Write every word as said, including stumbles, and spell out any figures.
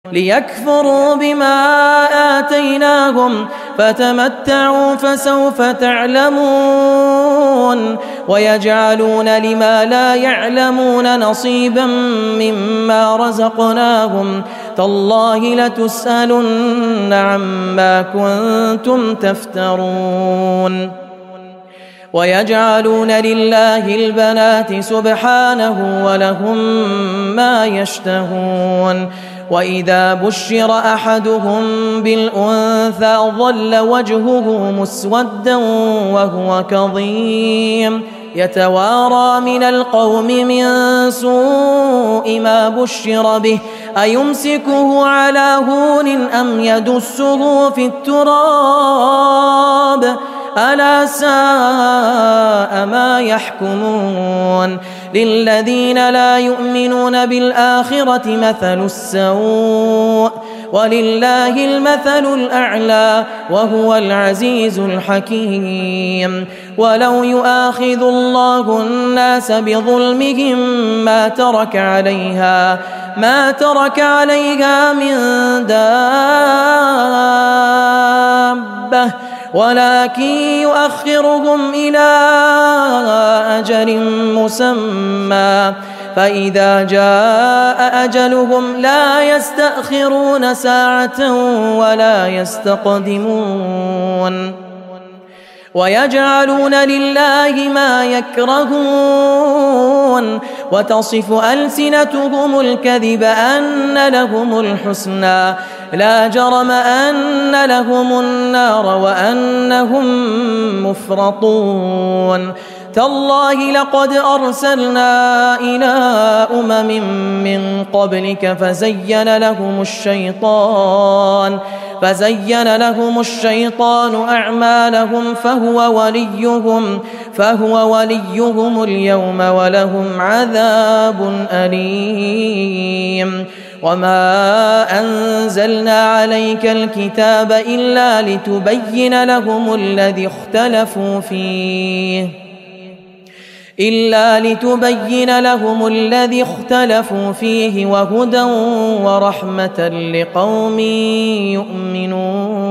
ليكفروا بما آتيناهم فتمتعوا فسوف تعلمون ويجعلون لما لا يعلمون نصيبا مما رزقناهم تالله لتسألن عما كنتم تفترون ويجعلون لله البنات سبحانه ولهم ما يشتهون وإذا بشر أحدهم بالأنثى ظل وجهه مسودا وهو كظيم يتوارى من القوم من سوء ما بشر به أيمسكه على هون أم يدسه في التراب ألا ساء ما يحكمون للذين لا يؤمنون بالآخرة مثل السوء ولله المثل الأعلى وهو العزيز الحكيم ولو يؤاخذ الله الناس بظلمهم ما ترك عليها ما ترك عليها من دابة ولكن يؤخرهم إلى أجل مسمى فإذا جاء أجلهم لا يستأخرون ساعة ولا يستقدمون ويجعلون لله ما يكرهون وتصف ألسنتهم الكذب أن لهم الحسنى لا جرم أن لهم النار وأنهم مفرطون تالله لقد أرسلنا إلى أمم من قبلك فزين لهم الشيطان فزين لهم الشيطان أعمالهم فهو وليهم فهو وليهم اليوم ولهم عذاب أليم وما أنزلنا عليك الكتاب إلا لتبين لهم الذي اختلفوا فيه إلا لتبين لهم الذي اختلفوا فيه وهدى ورحمة لقوم يؤمنون